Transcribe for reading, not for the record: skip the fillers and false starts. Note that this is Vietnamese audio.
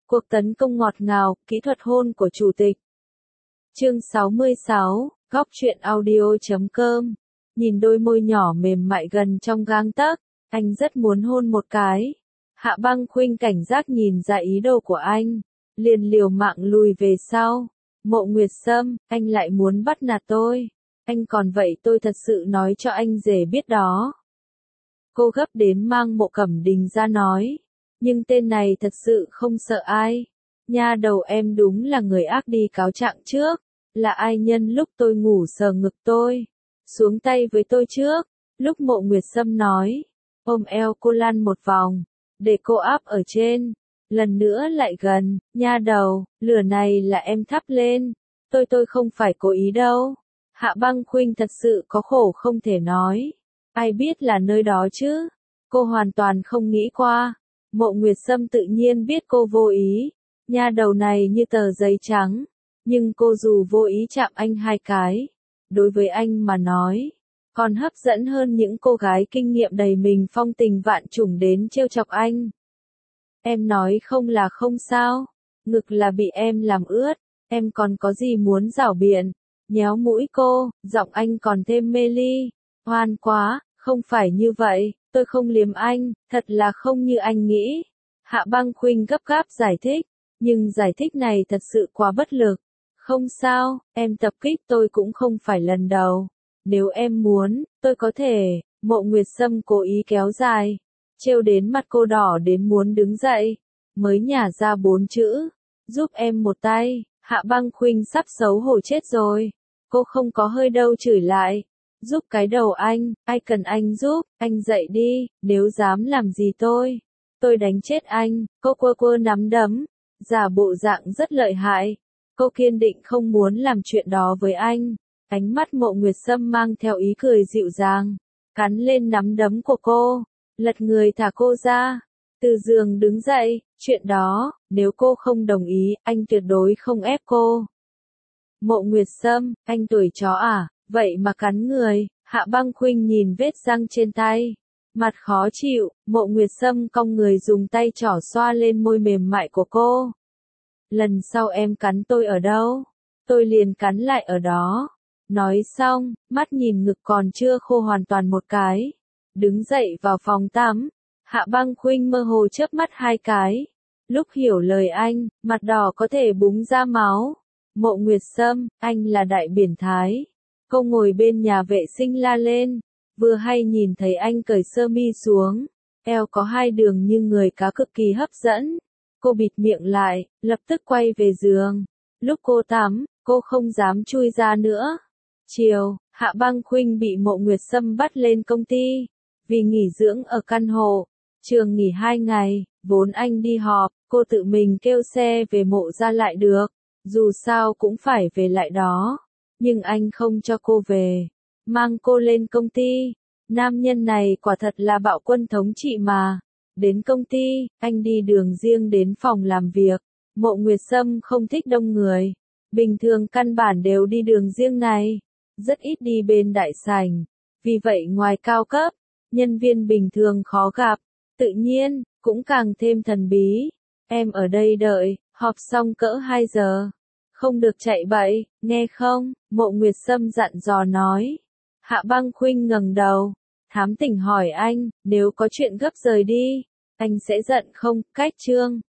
Cuộc tấn công ngọt ngào, kỹ thuật hôn của chủ tịch. Chương 66, góc truyện audio.com. Nhìn đôi môi nhỏ mềm mại gần trong gang tấc, anh rất muốn hôn một cái. Hạ Băng Khuynh cảnh giác nhìn ra ý đồ của anh, liền liều mạng lùi về sau. Mộ Nguyệt Sâm, anh lại muốn bắt nạt tôi. Anh còn vậy tôi thật sự nói cho anh dễ biết đó. Cô gấp đến mang Mộ Cẩm Đình ra nói. Nhưng tên này thật sự không sợ ai. Nha đầu em đúng là người ác đi cáo trạng trước. Là ai nhân lúc tôi ngủ sờ ngực tôi. Xuống tay với tôi trước. Lúc Mộ Nguyệt Sâm nói. Ôm eo cô lăn một vòng. Để cô áp ở trên. Lần nữa lại gần. Nha đầu, lửa này là em thắp lên. Tôi không phải cố ý đâu. Hạ Băng Khuynh thật sự có khổ không thể nói. Ai biết là nơi đó chứ. Cô hoàn toàn không nghĩ qua. Mộ Nguyệt Sâm tự nhiên biết cô vô ý. Nha đầu này như tờ giấy trắng. Nhưng cô dù vô ý chạm anh hai cái. Đối với anh mà nói. Còn hấp dẫn hơn những cô gái kinh nghiệm đầy mình phong tình vạn trùng đến trêu chọc anh. Em nói không là không sao. Ngực là bị em làm ướt. Em còn có gì muốn giảo biện. Nhéo mũi cô, giọng anh còn thêm mê ly. Hoan quá, không phải như vậy. Tôi không liếm anh, thật là không như anh nghĩ. Hạ Băng Khuynh gấp gáp giải thích, nhưng giải thích này thật sự quá bất lực. Không sao, em tập kích tôi cũng không phải lần đầu. Nếu em muốn, tôi có thể. Mộ Nguyệt Sâm cố ý kéo dài, trêu đến mặt cô đỏ đến muốn đứng dậy. Mới nhả ra 4 chữ, giúp em một tay. Hạ Băng Khuynh sắp xấu hổ chết rồi. Cô không có hơi đâu chửi lại. Giúp cái đầu anh, ai cần anh giúp, anh dậy đi, nếu dám làm gì tôi đánh chết anh. Cô quơ nắm đấm, giả bộ dạng rất lợi hại. Cô kiên định không muốn làm chuyện đó với anh. Ánh mắt Mộ Nguyệt Sâm mang theo ý cười dịu dàng, cắn lên nắm đấm của cô, lật người thả cô ra. Từ giường đứng dậy, chuyện đó, nếu cô không đồng ý, anh tuyệt đối không ép cô. Mộ Nguyệt Sâm, anh tuổi chó à? Vậy mà cắn người. Hạ Băng Khuynh nhìn vết răng trên tay, mặt khó chịu. Mộ Nguyệt Sâm cong người dùng tay trỏ xoa lên môi mềm mại của cô. Lần sau em cắn tôi ở đâu, tôi liền cắn lại ở đó. Nói xong, mắt nhìn ngực còn chưa khô hoàn toàn một cái. Đứng dậy vào phòng tắm. Hạ Băng Khuynh mơ hồ chớp mắt hai cái. Lúc hiểu lời anh, mặt đỏ có thể búng ra máu. Mộ Nguyệt Sâm, anh là đại biển thái. Cô ngồi bên nhà vệ sinh la lên, vừa hay nhìn thấy anh cởi sơ mi xuống, eo có hai đường như người cá cực kỳ hấp dẫn. Cô bịt miệng lại, lập tức quay về giường. Lúc cô tắm, cô không dám chui ra nữa. Chiều, Hạ Băng Khuynh bị Mộ Nguyệt Sâm bắt lên công ty, vì nghỉ dưỡng ở căn hộ. Trường nghỉ 2 ngày, vốn anh đi họp, cô tự mình kêu xe về Mộ ra lại được. Dù sao cũng phải về lại đó. Nhưng anh không cho cô về, mang cô lên công ty. Nam nhân này quả thật là bạo quân thống trị mà. Đến công ty, anh đi đường riêng đến phòng làm việc. Mộ Nguyệt Sâm không thích đông người. Bình thường căn bản đều đi đường riêng này. Rất ít đi bên đại sảnh. Vì vậy ngoài cao cấp, nhân viên bình thường khó gặp. Tự nhiên, cũng càng thêm thần bí. Em ở đây đợi, họp xong cỡ 2 giờ. Không được chạy bậy, nghe không? Mộ Nguyệt Sâm dặn dò nói. Hạ Băng Khuynh ngẩng đầu, thám tỉnh hỏi anh, nếu có chuyện gấp rời đi, anh sẽ giận không? Cách chương